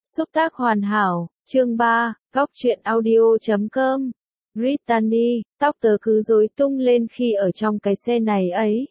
Xúc tác hoàn hảo, chương 3, góc truyện audio.com. Brittany, tóc tớ cứ rối tung lên khi ở trong cái xe này ấy.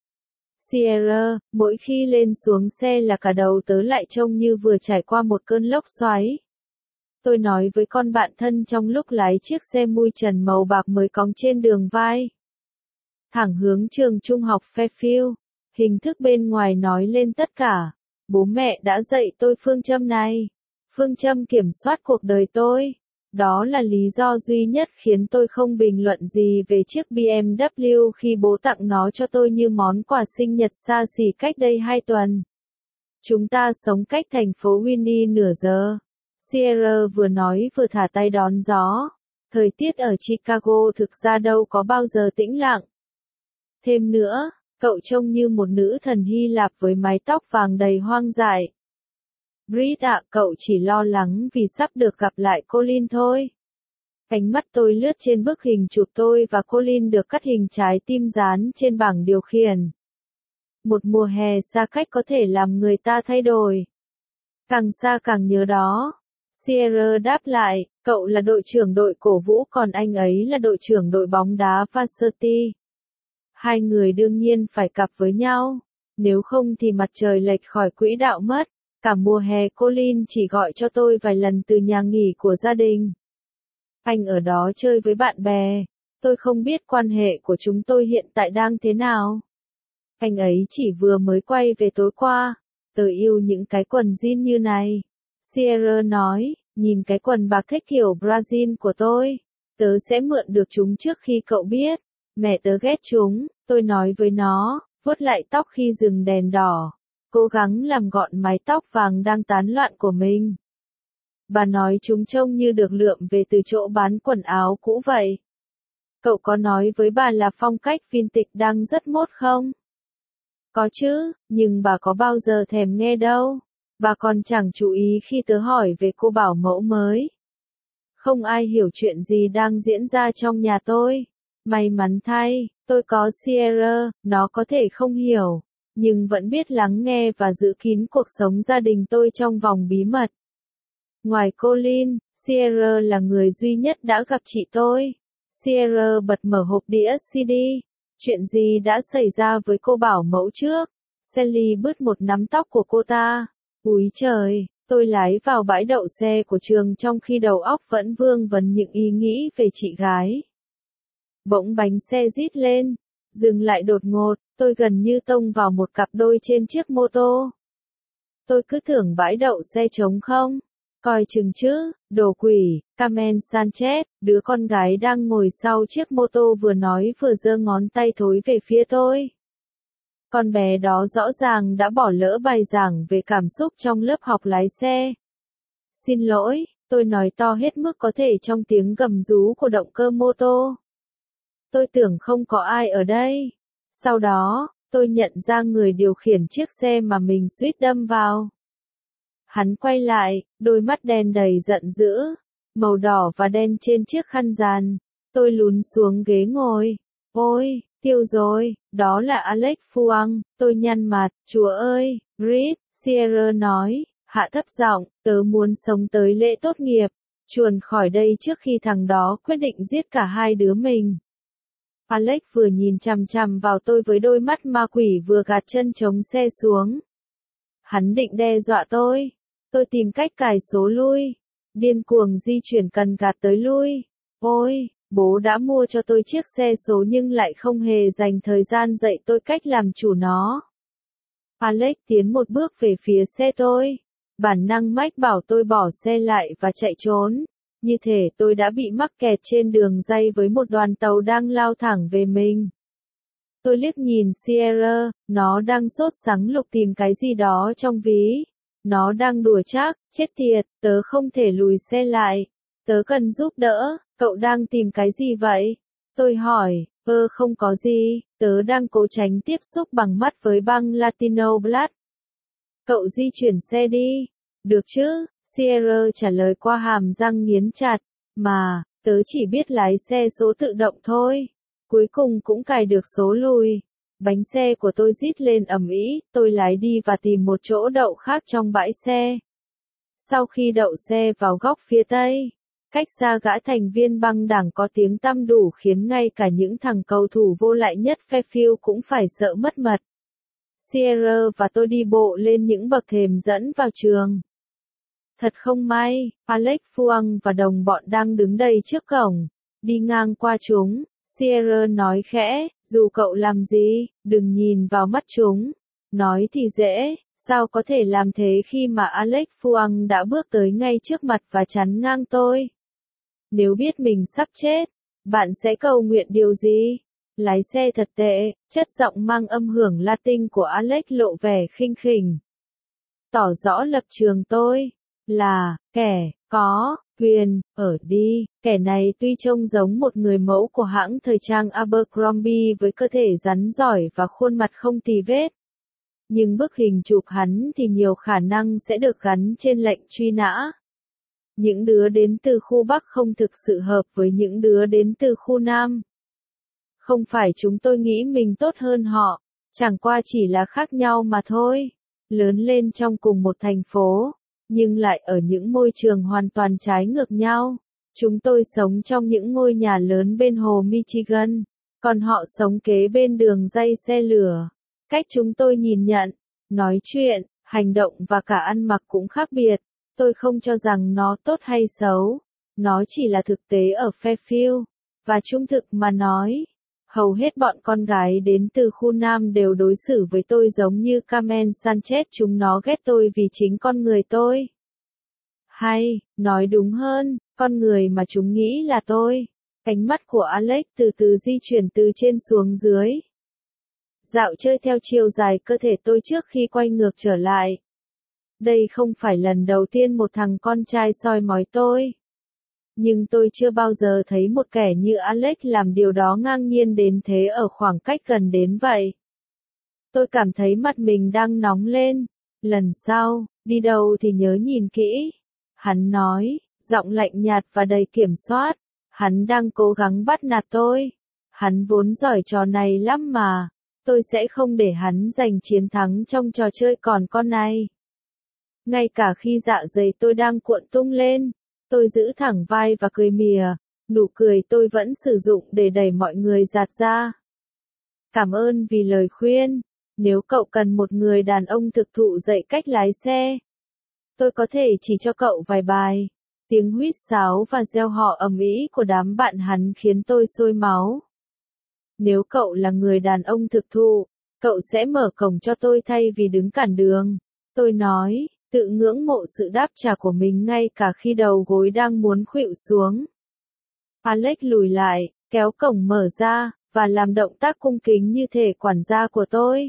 Sierra, mỗi khi lên xuống xe là cả đầu tớ lại trông như vừa trải qua một cơn lốc xoáy. Tôi nói với con bạn thân trong lúc lái chiếc xe mui trần màu bạc mới cong trên đường vai. Thẳng hướng trường trung học Fairfield, hình thức bên ngoài nói lên tất cả. Bố mẹ đã dạy tôi phương châm này. Phương châm kiểm soát cuộc đời tôi. Đó là lý do duy nhất khiến tôi không bình luận gì về chiếc BMW khi bố tặng nó cho tôi như món quà sinh nhật xa xỉ cách đây 2 tuần. Chúng ta sống cách thành phố Winnie nửa giờ. Sierra vừa nói vừa thả tay đón gió. Thời tiết ở Chicago thực ra đâu có bao giờ tĩnh lặng. Thêm nữa, cậu trông như một nữ thần Hy Lạp với mái tóc vàng đầy hoang dại. Brit ạ, cậu chỉ lo lắng vì sắp được gặp lại Colin thôi. Ánh mắt tôi lướt trên bức hình chụp tôi và Colin được cắt hình trái tim dán trên bảng điều khiển. Một mùa hè xa cách có thể làm người ta thay đổi. Càng xa càng nhớ đó. Sierra đáp lại, cậu là đội trưởng đội cổ vũ còn anh ấy là đội trưởng đội bóng đá varsity. Hai người đương nhiên phải cặp với nhau. Nếu không thì mặt trời lệch khỏi quỹ đạo mất. Cả mùa hè Colin chỉ gọi cho tôi vài lần từ nhà nghỉ của gia đình. Anh ở đó chơi với bạn bè. Tôi không biết quan hệ của chúng tôi hiện tại đang thế nào. Anh ấy chỉ vừa mới quay về tối qua. Tớ yêu những cái quần jean như này. Sierra nói, nhìn cái quần bạc thích kiểu Brazil của tôi. Tớ sẽ mượn được chúng trước khi cậu biết. Mẹ tớ ghét chúng, tôi nói với nó, vuốt lại tóc khi dừng đèn đỏ. Cố gắng làm gọn mái tóc vàng đang tán loạn của mình. Bà nói chúng trông như được lượm về từ chỗ bán quần áo cũ vậy. Cậu có nói với bà là phong cách vintage đang rất mốt không? Có chứ, nhưng bà có bao giờ thèm nghe đâu. Bà còn chẳng chú ý khi tớ hỏi về cô bảo mẫu mới. Không ai hiểu chuyện gì đang diễn ra trong nhà tôi. May mắn thay, tôi có Sierra, nó có thể không hiểu. Nhưng vẫn biết lắng nghe và giữ kín cuộc sống gia đình tôi trong vòng bí mật. Ngoài Colin, Sierra là người duy nhất đã gặp chị tôi. Sierra bật mở hộp đĩa CD. Chuyện gì đã xảy ra với cô bảo mẫu trước? Sally bứt một nắm tóc của cô ta. Úi trời, tôi lái vào bãi đậu xe của trường trong khi đầu óc vẫn vương vấn những ý nghĩ về chị gái. Bỗng bánh xe rít lên. Dừng lại đột ngột, tôi gần như tông vào một cặp đôi trên chiếc mô tô. Tôi cứ tưởng bãi đậu xe trống không. Coi chừng chứ, đồ quỷ. Carmen Sanchez, đứa con gái đang ngồi sau chiếc mô tô vừa nói vừa giơ ngón tay thối về phía tôi. Con bé đó rõ ràng đã bỏ lỡ bài giảng về cảm xúc trong lớp học lái xe. Xin lỗi, tôi nói to hết mức có thể trong tiếng gầm rú của động cơ mô tô. Tôi tưởng không có ai ở đây. Sau đó, tôi nhận ra người điều khiển chiếc xe mà mình suýt đâm vào. Hắn quay lại, đôi mắt đen đầy giận dữ, màu đỏ và đen trên chiếc khăn dàn. Tôi lún xuống ghế ngồi. Ôi, tiêu rồi, đó là Alex Fuang. Tôi nhăn mặt, chúa ơi, Brit, Sierra nói, hạ thấp giọng, tớ muốn sống tới lễ tốt nghiệp, chuồn khỏi đây trước khi thằng đó quyết định giết cả hai đứa mình. Alex vừa nhìn chằm chằm vào tôi với đôi mắt ma quỷ vừa gạt chân chống xe xuống. Hắn định đe dọa tôi. Tôi tìm cách cài số lui. Điên cuồng di chuyển cần gạt tới lui. Ôi, bố đã mua cho tôi chiếc xe số nhưng lại không hề dành thời gian dạy tôi cách làm chủ nó. Alex tiến một bước về phía xe tôi. Bản năng mách bảo tôi bỏ xe lại và chạy trốn. Như thể tôi đã bị mắc kẹt trên đường ray với một đoàn tàu đang lao thẳng về mình. Tôi liếc nhìn Sierra, nó đang sốt sắng lục tìm cái gì đó trong ví. Nó đang đùa trác, chết tiệt, tớ không thể lùi xe lại. Tớ cần giúp đỡ, cậu đang tìm cái gì vậy? Tôi hỏi, không có gì, tớ đang cố tránh tiếp xúc bằng mắt với băng Latino Blood. Cậu di chuyển xe đi. Được chứ? Sierra trả lời qua hàm răng nghiến chặt, mà, tớ chỉ biết lái xe số tự động thôi. Cuối cùng cũng cài được số lùi. Bánh xe của tôi rít lên ầm ĩ, tôi lái đi và tìm một chỗ đậu khác trong bãi xe. Sau khi đậu xe vào góc phía tây, cách xa gã thành viên băng đảng có tiếng tăm đủ khiến ngay cả những thằng cầu thủ vô lại nhất Fairfield cũng phải sợ mất mật. Sierra và tôi đi bộ lên những bậc thềm dẫn vào trường. Thật không may, Alex Fuang và đồng bọn đang đứng đây trước cổng. Đi ngang qua chúng, Sierra nói khẽ, dù cậu làm gì, đừng nhìn vào mắt chúng. Nói thì dễ, sao có thể làm thế khi mà Alex Fuang đã bước tới ngay trước mặt và chắn ngang tôi? Nếu biết mình sắp chết, bạn sẽ cầu nguyện điều gì? Lái xe thật tệ, chất giọng mang âm hưởng Latin của Alex lộ vẻ khinh khỉnh. Tỏ rõ lập trường tôi là kẻ có quyền ở đi. Kẻ này tuy trông giống một người mẫu của hãng thời trang Abercrombie với cơ thể rắn giỏi và khuôn mặt không tì vết, nhưng bức hình chụp hắn thì nhiều khả năng sẽ được gắn trên lệnh truy nã. Những đứa đến từ khu Bắc không thực sự hợp với những đứa đến từ khu Nam. Không phải chúng tôi nghĩ mình tốt hơn họ, chẳng qua chỉ là khác nhau mà thôi. Lớn lên trong cùng một thành phố, nhưng lại ở những môi trường hoàn toàn trái ngược nhau. Chúng tôi sống trong những ngôi nhà lớn bên hồ Michigan, còn họ sống kế bên đường ray xe lửa. Cách chúng tôi nhìn nhận, nói chuyện, hành động và cả ăn mặc cũng khác biệt. Tôi không cho rằng nó tốt hay xấu, nó chỉ là thực tế ở Fairfield. Và trung thực mà nói, hầu hết bọn con gái đến từ khu Nam đều đối xử với tôi giống như Carmen Sanchez, chúng nó ghét tôi vì chính con người tôi. Hay, nói đúng hơn, con người mà chúng nghĩ là tôi. Ánh mắt của Alex từ từ di chuyển từ trên xuống dưới. Dạo chơi theo chiều dài cơ thể tôi trước khi quay ngược trở lại. Đây không phải lần đầu tiên một thằng con trai soi mói tôi. Nhưng tôi chưa bao giờ thấy một kẻ như Alex làm điều đó ngang nhiên đến thế ở khoảng cách gần đến vậy. Tôi cảm thấy mặt mình đang nóng lên. Lần sau, đi đâu thì nhớ nhìn kỹ. Hắn nói, giọng lạnh nhạt và đầy kiểm soát. Hắn đang cố gắng bắt nạt tôi. Hắn vốn giỏi trò này lắm mà. Tôi sẽ không để hắn giành chiến thắng trong trò chơi còn con này. Ngay cả khi dạ dày tôi đang cuộn tung lên, tôi giữ thẳng vai và cười mỉa. Nụ cười tôi vẫn sử dụng để đẩy mọi người dạt ra. Cảm ơn vì lời khuyên. Nếu cậu cần một người đàn ông thực thụ dạy cách lái xe, tôi có thể chỉ cho cậu vài bài. Tiếng huýt sáo và reo hò ầm ĩ của đám bạn hắn khiến tôi sôi máu. Nếu cậu là người đàn ông thực thụ, cậu sẽ mở cổng cho tôi thay vì đứng cản đường. Tôi nói, tự ngưỡng mộ sự đáp trả của mình ngay cả khi đầu gối đang muốn khuỵu xuống. Alex lùi lại, kéo cổng mở ra, và làm động tác cung kính như thể quản gia của tôi.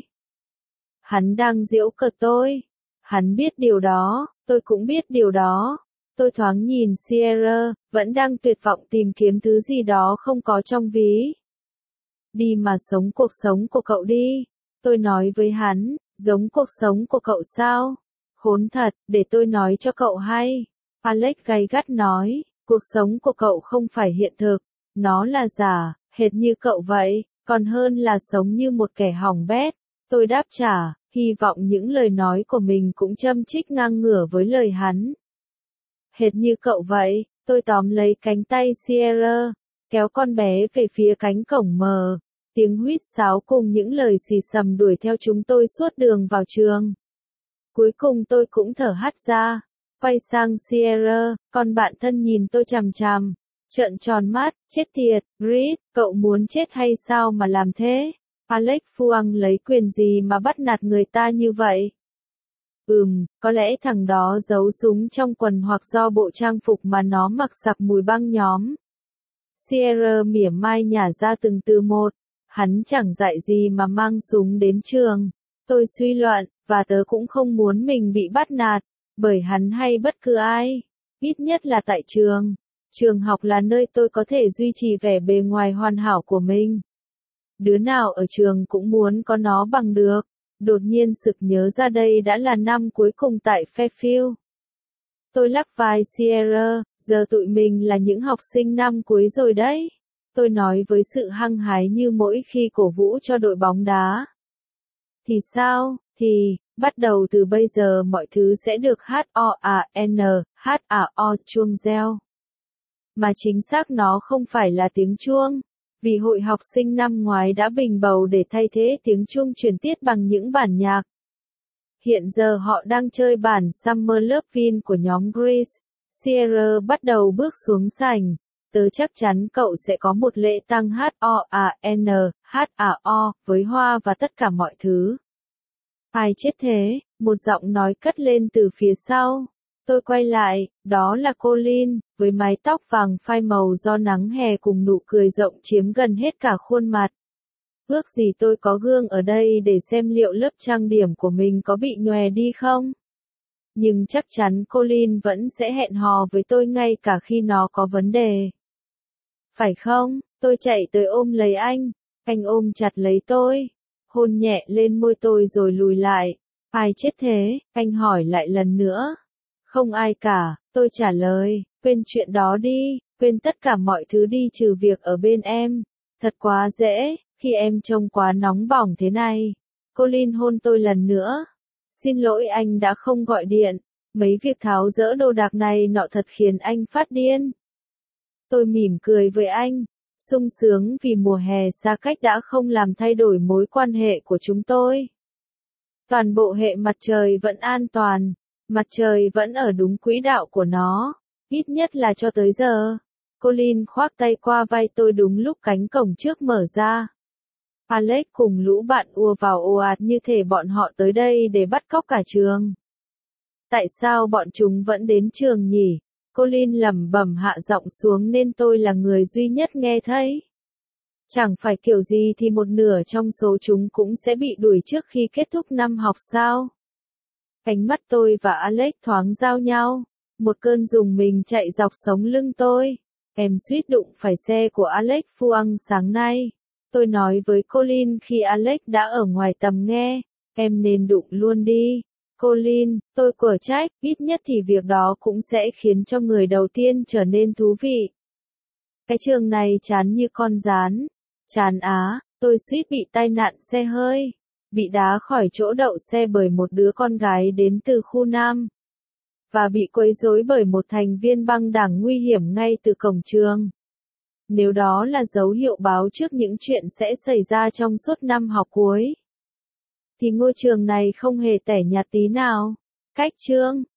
Hắn đang giễu cợt tôi. Hắn biết điều đó, tôi cũng biết điều đó. Tôi thoáng nhìn Sierra, vẫn đang tuyệt vọng tìm kiếm thứ gì đó không có trong ví. Đi mà sống cuộc sống của cậu đi. Tôi nói với hắn, giống cuộc sống của cậu sao? Khốn thật, để tôi nói cho cậu hay. Alex gay gắt nói, cuộc sống của cậu không phải hiện thực. Nó là giả, hệt như cậu vậy, còn hơn là sống như một kẻ hỏng bét. Tôi đáp trả, hy vọng những lời nói của mình cũng châm chích ngang ngửa với lời hắn. Hệt như cậu vậy, tôi tóm lấy cánh tay Sierra, kéo con bé về phía cánh cổng mờ. Tiếng huýt sáo cùng những lời xì xầm đuổi theo chúng tôi suốt đường vào trường. Cuối cùng tôi cũng thở hắt ra, quay sang Sierra, con bạn thân nhìn tôi chằm chằm, trợn tròn mắt, chết tiệt, Reed, cậu muốn chết hay sao mà làm thế? Alex Fuang lấy quyền gì mà bắt nạt người ta như vậy? Có lẽ thằng đó giấu súng trong quần hoặc do bộ trang phục mà nó mặc sặc mùi băng nhóm. Sierra mỉa mai nhả ra từng từ một. Hắn chẳng dạy gì mà mang súng đến trường. Tôi suy luận, và tớ cũng không muốn mình bị bắt nạt, bởi hắn hay bất cứ ai. Ít nhất là tại trường. Trường học là nơi tôi có thể duy trì vẻ bề ngoài hoàn hảo của mình. Đứa nào ở trường cũng muốn có nó bằng được. Đột nhiên sực nhớ ra đây đã là năm cuối cùng tại Fairfield. Tôi lắc vai Sierra, giờ tụi mình là những học sinh năm cuối rồi đấy. Tôi nói với sự hăng hái như mỗi khi cổ vũ cho đội bóng đá. Thì sao, Bắt đầu từ bây giờ mọi thứ sẽ được HOAN, chuông reo. Mà chính xác nó không phải là tiếng chuông, vì hội học sinh năm ngoái đã bình bầu để thay thế tiếng chuông truyền tiết bằng những bản nhạc. Hiện giờ họ đang chơi bản Summer Lovin' của nhóm Grease. Sierra bắt đầu bước xuống sảnh. Tớ chắc chắn cậu sẽ có một lễ tang HOAN, với hoa và tất cả mọi thứ. Ai chết thế? Một giọng nói cất lên từ phía sau. Tôi quay lại, đó là Colin, với mái tóc vàng phai màu do nắng hè cùng nụ cười rộng chiếm gần hết cả khuôn mặt. Ước gì tôi có gương ở đây để xem liệu lớp trang điểm của mình có bị nhòe đi không. Nhưng chắc chắn Colin vẫn sẽ hẹn hò với tôi ngay cả khi nó có vấn đề. Phải không? Tôi chạy tới ôm lấy anh ôm chặt lấy tôi, hôn nhẹ lên môi tôi rồi lùi lại. Ai chết thế? Anh hỏi lại lần nữa. Không ai cả, tôi trả lời, quên chuyện đó đi, quên tất cả mọi thứ đi trừ việc ở bên em. Thật quá dễ, khi em trông quá nóng bỏng thế này. Colin hôn tôi lần nữa. Xin lỗi anh đã không gọi điện, mấy việc tháo dỡ đồ đạc này nọ thật khiến anh phát điên. Tôi mỉm cười với anh, sung sướng vì mùa hè xa cách đã không làm thay đổi mối quan hệ của chúng tôi. Toàn bộ hệ mặt trời vẫn an toàn, mặt trời vẫn ở đúng quỹ đạo của nó, ít nhất là cho tới giờ. Colin khoác tay qua vai tôi đúng lúc cánh cổng trước mở ra. Alex cùng lũ bạn ùa vào ồ ạt như thể bọn họ tới đây để bắt cóc cả trường. Tại sao bọn chúng vẫn đến trường nhỉ? Colin lẩm bẩm hạ giọng xuống nên tôi là người duy nhất nghe thấy. Chẳng phải kiểu gì thì một nửa trong số chúng cũng sẽ bị đuổi trước khi kết thúc năm học sao? Ánh mắt tôi và Alex thoáng giao nhau. Một cơn rùng mình chạy dọc sống lưng tôi. Em suýt đụng phải xe của Alex Fuang sáng nay. Tôi nói với Colin khi Alex đã ở ngoài tầm nghe. Em nên đụng luôn đi. Colin, tôi quở trách, ít nhất thì việc đó cũng sẽ khiến cho người đầu tiên trở nên thú vị. Cái trường này chán như con gián. Chán á, tôi suýt bị tai nạn xe hơi. Bị đá khỏi chỗ đậu xe bởi một đứa con gái đến từ khu Nam. Và bị quấy rối bởi một thành viên băng đảng nguy hiểm ngay từ cổng trường. Nếu đó là dấu hiệu báo trước những chuyện sẽ xảy ra trong suốt năm học cuối, thì ngôi trường này không hề tẻ nhạt tí nào. Cách chương